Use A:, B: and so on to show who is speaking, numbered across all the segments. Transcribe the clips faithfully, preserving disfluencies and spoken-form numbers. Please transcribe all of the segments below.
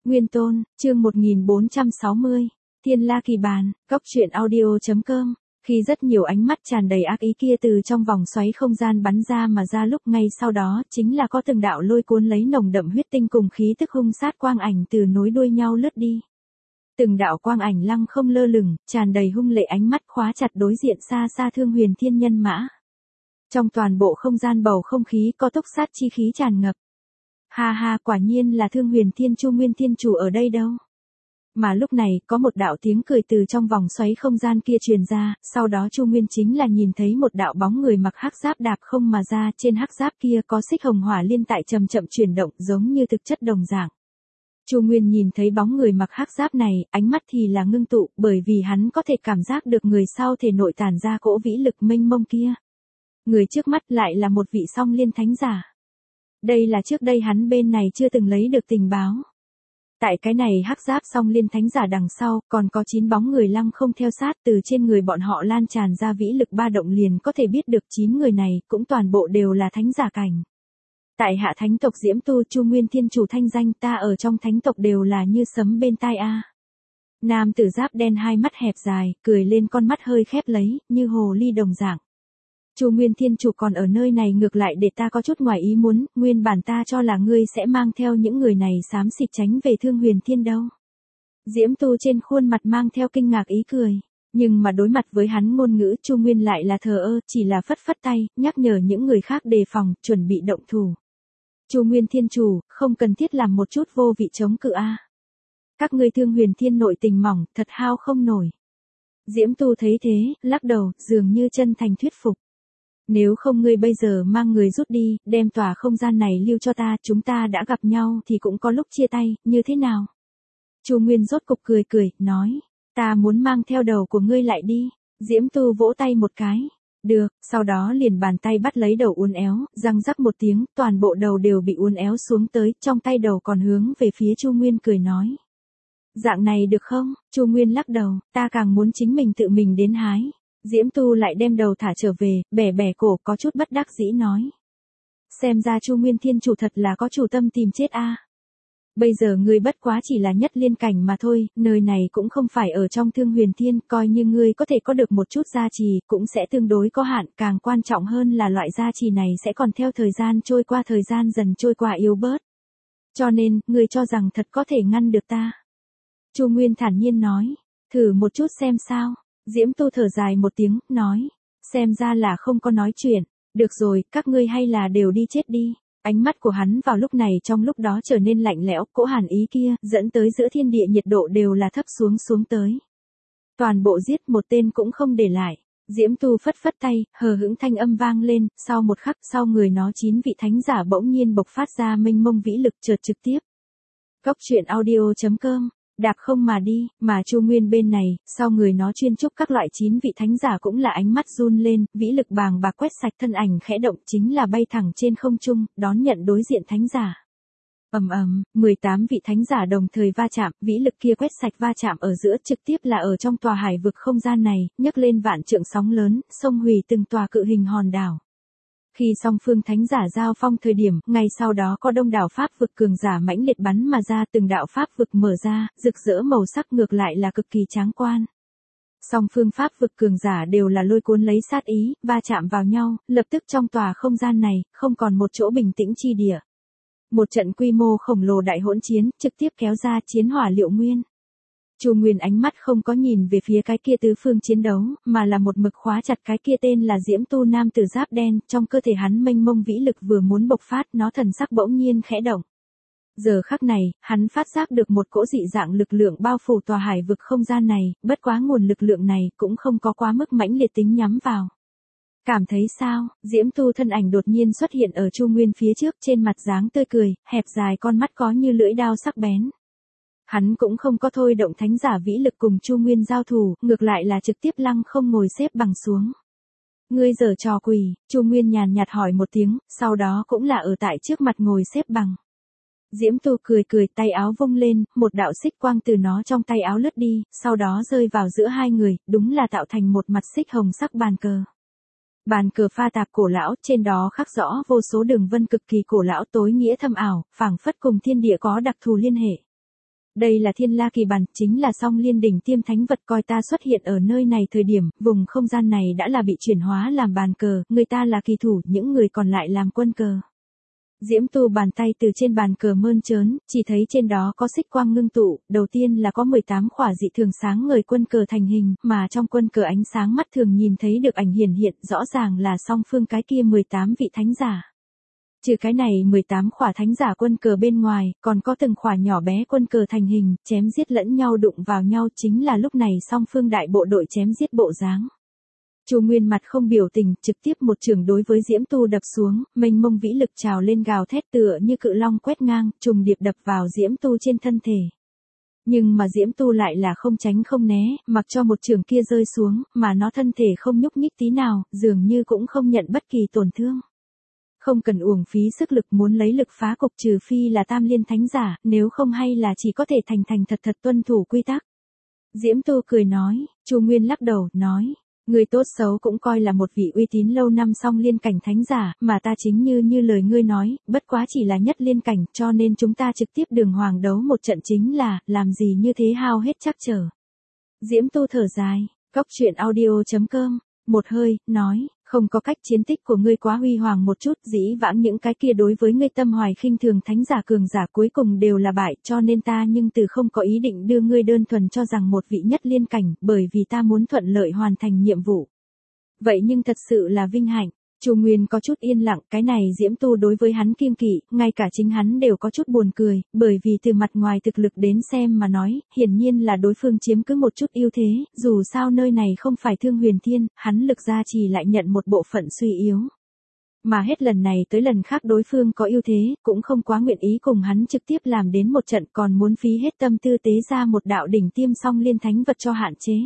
A: Nguyên Tôn, chương một nghìn bốn trăm sáu mươi, Thiên La Kỳ Bàn, Cốc truyện audio.com. Khi rất nhiều ánh mắt tràn đầy ác ý kia từ trong vòng xoáy không gian bắn ra mà ra lúc ngay sau đó chính là có từng đạo lôi cuốn lấy nồng đậm huyết tinh cùng khí tức hung sát quang ảnh từ nối đuôi nhau lướt đi. Từng đạo quang ảnh lăng không lơ lửng, tràn đầy hung lệ ánh mắt khóa chặt đối diện xa xa Thương Huyền Thiên nhân mã. Trong toàn bộ không gian bầu không khí có túc sát chi khí tràn ngập. Ha ha, quả nhiên là Thương Huyền Thiên Chu Nguyên Thiên Chủ ở đây đâu. Mà lúc này, có một đạo tiếng cười từ trong vòng xoáy không gian kia truyền ra, sau đó Chu Nguyên chính là nhìn thấy một đạo bóng người mặc hắc giáp đạp không mà ra, trên hắc giáp kia có xích hồng hỏa liên tại chậm chậm chuyển động giống như thực chất đồng dạng. Chu Nguyên nhìn thấy bóng người mặc hắc giáp này, ánh mắt thì là ngưng tụ, bởi vì hắn có thể cảm giác được người sau thể nội tản ra cỗ vĩ lực mênh mông kia. Người trước mắt lại là một vị song liên thánh giả. Đây là trước đây hắn bên này chưa từng lấy được tình báo. Tại cái này hắc giáp song liên thánh giả đằng sau, còn có chín bóng người lăng không theo sát, từ trên người bọn họ lan tràn ra vĩ lực ba động liền có thể biết được chín người này cũng toàn bộ đều là thánh giả cảnh. Tại hạ thánh tộc Diễm Tu Chu Nguyên Thiên Chủ thanh danh ta ở trong thánh tộc đều là như sấm bên tai a. Nam tử giáp đen hai mắt hẹp dài, cười lên con mắt hơi khép lấy, như hồ ly đồng dạng. Chu Nguyên Thiên Chủ còn ở nơi này ngược lại để ta có chút ngoài ý muốn, nguyên bản ta cho là ngươi sẽ mang theo những người này xám xịt tránh về Thương Huyền Thiên đâu. Diễm Tu trên khuôn mặt mang theo kinh ngạc ý cười, nhưng mà đối mặt với hắn ngôn ngữ Chu Nguyên lại là thờ ơ, chỉ là phất phất tay, nhắc nhở những người khác đề phòng, chuẩn bị động thủ. Chu Nguyên Thiên Chủ, không cần thiết làm một chút vô vị chống cự a. Các ngươi Thương Huyền Thiên nội tình mỏng, thật hao không nổi. Diễm Tu thấy thế, lắc đầu, dường như chân thành thuyết phục. Nếu không ngươi bây giờ mang người rút đi, đem tòa không gian này lưu cho ta, chúng ta đã gặp nhau thì cũng có lúc chia tay, như thế nào? Chu Nguyên rốt cục cười cười, nói, ta muốn mang theo đầu của ngươi lại đi. Diễm Tu vỗ tay một cái. Được, sau đó liền bàn tay bắt lấy đầu uốn éo, răng rắc một tiếng, toàn bộ đầu đều bị uốn éo xuống tới, trong tay đầu còn hướng về phía Chu Nguyên cười nói. Dạng này được không? Chu Nguyên lắc đầu, ta càng muốn chính mình tự mình đến hái. Diễm Tu lại đem đầu thả trở về, bẻ bẻ cổ có chút bất đắc dĩ nói. Xem ra Chu Nguyên Thiên Chủ thật là có chủ tâm tìm chết a. Bây giờ ngươi bất quá chỉ là nhất liên cảnh mà thôi, nơi này cũng không phải ở trong Thương Huyền Thiên, coi như ngươi có thể có được một chút gia trì, cũng sẽ tương đối có hạn, càng quan trọng hơn là loại gia trì này sẽ còn theo thời gian trôi qua thời gian dần trôi qua yếu bớt. Cho nên, ngươi cho rằng thật có thể ngăn được ta. Chu Nguyên thản nhiên nói, thử một chút xem sao. Diễm Tu thở dài một tiếng, nói, xem ra là không có nói chuyện, được rồi, các ngươi hay là đều đi chết đi. Ánh mắt của hắn vào lúc này trong lúc đó trở nên lạnh lẽo, cỗ hàn ý kia, dẫn tới giữa thiên địa nhiệt độ đều là thấp xuống xuống tới. Toàn bộ giết một tên cũng không để lại. Diễm Tu phất phất tay, hờ hững thanh âm vang lên, sau một khắc sau người nó chín vị thánh giả bỗng nhiên bộc phát ra mênh mông vĩ lực chợt trực tiếp. Cốc truyện audio.com. Đạp không mà đi, mà Chu Nguyên bên này, sau người nó chuyên chúc các loại chín vị thánh giả cũng là ánh mắt run lên, vĩ lực bàng bạc quét sạch thân ảnh khẽ động chính là bay thẳng trên không trung, đón nhận đối diện thánh giả. Ầm ầm, mười tám vị thánh giả đồng thời va chạm, vĩ lực kia quét sạch va chạm ở giữa trực tiếp là ở trong tòa hải vực không gian này, nhấc lên vạn trượng sóng lớn, xông hủy từng tòa cự hình hòn đảo. Khi song phương thánh giả giao phong thời điểm, ngay sau đó có đông đảo pháp vực cường giả mãnh liệt bắn mà ra, từng đạo pháp vực mở ra, rực rỡ màu sắc ngược lại là cực kỳ tráng quan. Song phương pháp vực cường giả đều là lôi cuốn lấy sát ý, va chạm vào nhau, lập tức trong tòa không gian này, không còn một chỗ bình tĩnh chi địa. Một trận quy mô khổng lồ đại hỗn chiến, trực tiếp kéo ra chiến hỏa liệu nguyên. Chu Nguyên ánh mắt không có nhìn về phía cái kia tứ phương chiến đấu, mà là một mực khóa chặt cái kia tên là Diễm Tu nam tử giáp đen, trong cơ thể hắn mênh mông vĩ lực vừa muốn bộc phát, nó thần sắc bỗng nhiên khẽ động. Giờ khắc này, hắn phát giác được một cỗ dị dạng lực lượng bao phủ tòa hải vực không gian này, bất quá nguồn lực lượng này cũng không có quá mức mãnh liệt tính nhắm vào. Cảm thấy sao? Diễm Tu thân ảnh đột nhiên xuất hiện ở Chu Nguyên phía trước, trên mặt dáng tươi cười, hẹp dài con mắt có như lưỡi dao sắc bén. Hắn cũng không có thôi động thánh giả vĩ lực cùng Chu Nguyên giao thủ, ngược lại là trực tiếp lăng không ngồi xếp bằng xuống. Ngươi giở trò quỷ, Chu Nguyên nhàn nhạt hỏi một tiếng, sau đó cũng là ở tại trước mặt ngồi xếp bằng. Diễm Tu cười cười, tay áo vung lên, một đạo xích quang từ nó trong tay áo lướt đi, sau đó rơi vào giữa hai người, đúng là tạo thành một mặt xích hồng sắc bàn cờ. Bàn cờ pha tạp cổ lão, trên đó khắc rõ vô số đường vân cực kỳ cổ lão tối nghĩa thâm ảo, phảng phất cùng thiên địa có đặc thù liên hệ. Đây là Thiên La Kỳ Bản, chính là Song Liên đỉnh tiêm thánh vật, coi ta xuất hiện ở nơi này thời điểm, vùng không gian này đã là bị chuyển hóa làm bàn cờ, người ta là kỳ thủ, những người còn lại làm quân cờ. Diễm Tu bàn tay từ trên bàn cờ mơn trớn, chỉ thấy trên đó có xích quang ngưng tụ, đầu tiên là có mười tám khỏa dị thường sáng ngời quân cờ thành hình, mà trong quân cờ ánh sáng mắt thường nhìn thấy được ảnh hiển hiện, rõ ràng là song phương cái kia mười tám vị thánh giả. Trừ cái này mười tám khỏa thánh giả quân cờ bên ngoài, còn có từng khỏa nhỏ bé quân cờ thành hình, chém giết lẫn nhau đụng vào nhau, chính là lúc này song phương đại bộ đội chém giết bộ dáng. Chu Nguyên mặt không biểu tình, trực tiếp một chưởng đối với Diễm Tu đập xuống, mênh mông vĩ lực trào lên gào thét tựa như cự long quét ngang, trùng điệp đập vào Diễm Tu trên thân thể. Nhưng mà Diễm Tu lại là không tránh không né, mặc cho một chưởng kia rơi xuống, mà nó thân thể không nhúc nhích tí nào, dường như cũng không nhận bất kỳ tổn thương. Không cần uổng phí sức lực, muốn lấy lực phá cục trừ phi là Tam Liên thánh giả, nếu không hay là chỉ có thể thành thành thật thật tuân thủ quy tắc. Diễm Tu cười nói, Chu Nguyên lắc đầu, nói. Ngươi tốt xấu cũng coi là một vị uy tín lâu năm Song Liên cảnh thánh giả, mà ta chính như như lời ngươi nói, bất quá chỉ là nhất liên cảnh, cho nên chúng ta trực tiếp đường hoàng đấu một trận chính là, làm gì như thế hao hết chắc trở. Diễm Tu thở dài, Cóc Truyện Audio chấm com, một hơi, nói, không có cách, chiến tích của ngươi quá huy hoàng một chút, dĩ vãng những cái kia đối với ngươi tâm hoài khinh thường thánh giả cường giả cuối cùng đều là bại, cho nên ta nhưng từ không có ý định đưa ngươi đơn thuần cho rằng một vị nhất liên cảnh, bởi vì ta muốn thuận lợi hoàn thành nhiệm vụ. Vậy nhưng thật sự là vinh hạnh. Chu Nguyên có chút yên lặng, cái này Diễm Tu đối với hắn kiêng kỵ, ngay cả chính hắn đều có chút buồn cười, bởi vì từ mặt ngoài thực lực đến xem mà nói, hiển nhiên là đối phương chiếm cứ một chút ưu thế, dù sao nơi này không phải Thương Huyền Thiên, hắn lực gia trì lại nhận một bộ phận suy yếu. Mà hết lần này tới lần khác đối phương có ưu thế, cũng không quá nguyện ý cùng hắn trực tiếp làm đến một trận, còn muốn phí hết tâm tư tế ra một đạo đỉnh tiêm Song Liên thánh vật cho hạn chế.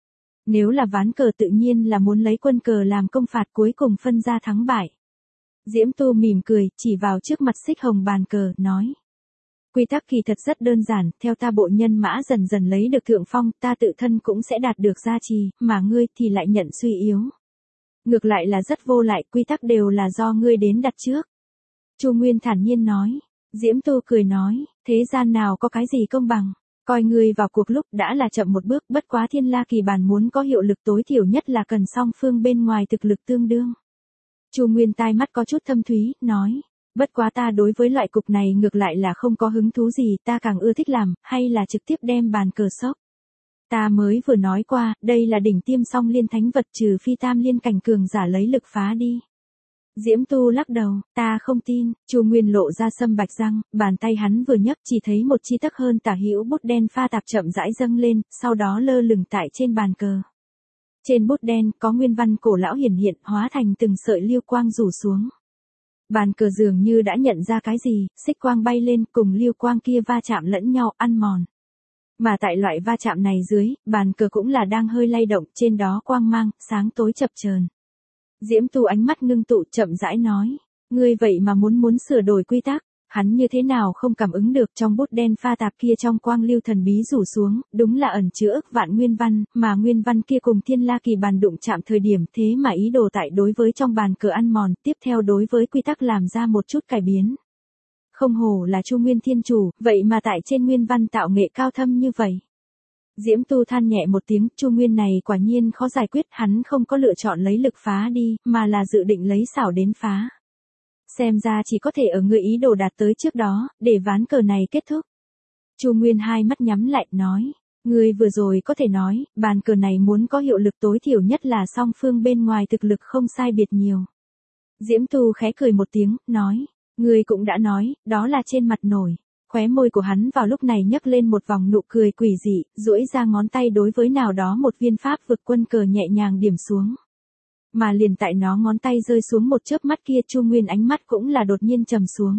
A: Nếu là ván cờ tự nhiên là muốn lấy quân cờ làm công phạt, cuối cùng phân ra thắng bại. Diễm Tu mỉm cười, chỉ vào trước mặt xích hồng bàn cờ, nói. Quy tắc kỳ thật rất đơn giản, theo ta bộ nhân mã dần dần lấy được thượng phong, ta tự thân cũng sẽ đạt được gia trì, mà ngươi thì lại nhận suy yếu. Ngược lại là rất vô lại, quy tắc đều là do ngươi đến đặt trước. Chu Nguyên thản nhiên nói. Diễm Tu cười nói, thế gian nào có cái gì công bằng. Coi ngươi vào cuộc lúc đã là chậm một bước, bất quá Thiên La Kỳ Bản muốn có hiệu lực tối thiểu nhất là cần song phương bên ngoài thực lực tương đương. Chu Nguyên tai mắt có chút thâm thúy, nói, bất quá ta đối với loại cục này ngược lại là không có hứng thú gì, ta càng ưa thích làm, hay là trực tiếp đem bàn cờ sốc. Ta mới vừa nói qua, đây là đỉnh tiêm Song Liên thánh vật, trừ phi Tam Liên cảnh cường giả lấy lực phá đi. Diễm Tu lắc đầu, ta không tin. Chu Nguyên lộ ra sâm bạch răng, bàn tay hắn vừa nhấc chỉ thấy một chi tắc hơn tả hữu bút đen pha tạp chậm rãi dâng lên, sau đó lơ lửng tại trên bàn cờ. Trên bút đen có nguyên văn cổ lão hiển hiện, hóa thành từng sợi lưu quang rủ xuống. Bàn cờ dường như đã nhận ra cái gì, xích quang bay lên, cùng lưu quang kia va chạm lẫn nhau, ăn mòn. Mà tại loại va chạm này dưới, bàn cờ cũng là đang hơi lay động, trên đó quang mang, sáng tối chập chờn. Diễm Tu ánh mắt ngưng tụ, chậm rãi nói, ngươi vậy mà muốn muốn sửa đổi quy tắc. Hắn như thế nào không cảm ứng được trong bút đen pha tạp kia trong quang lưu thần bí rủ xuống, đúng là ẩn chứa ức vạn nguyên văn, mà nguyên văn kia cùng Thiên La Kỳ Bản đụng chạm thời điểm, thế mà ý đồ tại đối với trong bàn cờ ăn mòn, tiếp theo đối với quy tắc làm ra một chút cải biến. Không hổ là Chu Nguyên Thiên Chủ, vậy mà tại trên nguyên văn tạo nghệ cao thâm như vậy. Diễm Tu than nhẹ một tiếng, Chu Nguyên này quả nhiên khó giải quyết, hắn không có lựa chọn lấy lực phá đi, mà là dự định lấy xảo đến phá. Xem ra chỉ có thể ở ngươi ý đồ đạt tới trước đó, để ván cờ này kết thúc. Chu Nguyên hai mắt nhắm lại, nói, ngươi vừa rồi có thể nói, bàn cờ này muốn có hiệu lực tối thiểu nhất là song phương bên ngoài thực lực không sai biệt nhiều. Diễm Tu khẽ cười một tiếng, nói, ngươi cũng đã nói, đó là trên mặt nổi. Khóe môi của hắn vào lúc này nhấc lên một vòng nụ cười quỷ dị, duỗi ra ngón tay đối với nào đó một viên pháp vực quân cờ nhẹ nhàng điểm xuống. Mà liền tại nó ngón tay rơi xuống một chớp mắt kia, Chu Nguyên ánh mắt cũng là đột nhiên trầm xuống.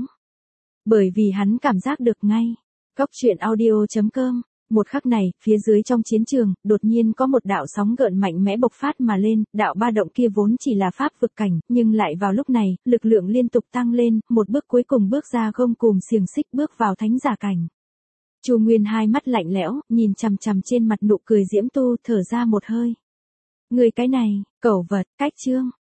A: Bởi vì hắn cảm giác được ngay. Cóc Truyện Audio chấm com. Một khắc này, phía dưới trong chiến trường, đột nhiên có một đạo sóng gợn mạnh mẽ bộc phát mà lên, đạo ba động kia vốn chỉ là pháp vực cảnh, nhưng lại vào lúc này, lực lượng liên tục tăng lên, một bước cuối cùng bước ra gông cùm xiềng xích bước vào thánh giả cảnh. Chu Nguyên hai mắt lạnh lẽo, nhìn chằm chằm trên mặt nụ cười Diễm Tu, thở ra một hơi. Người cái này, cẩu vật, cách chương.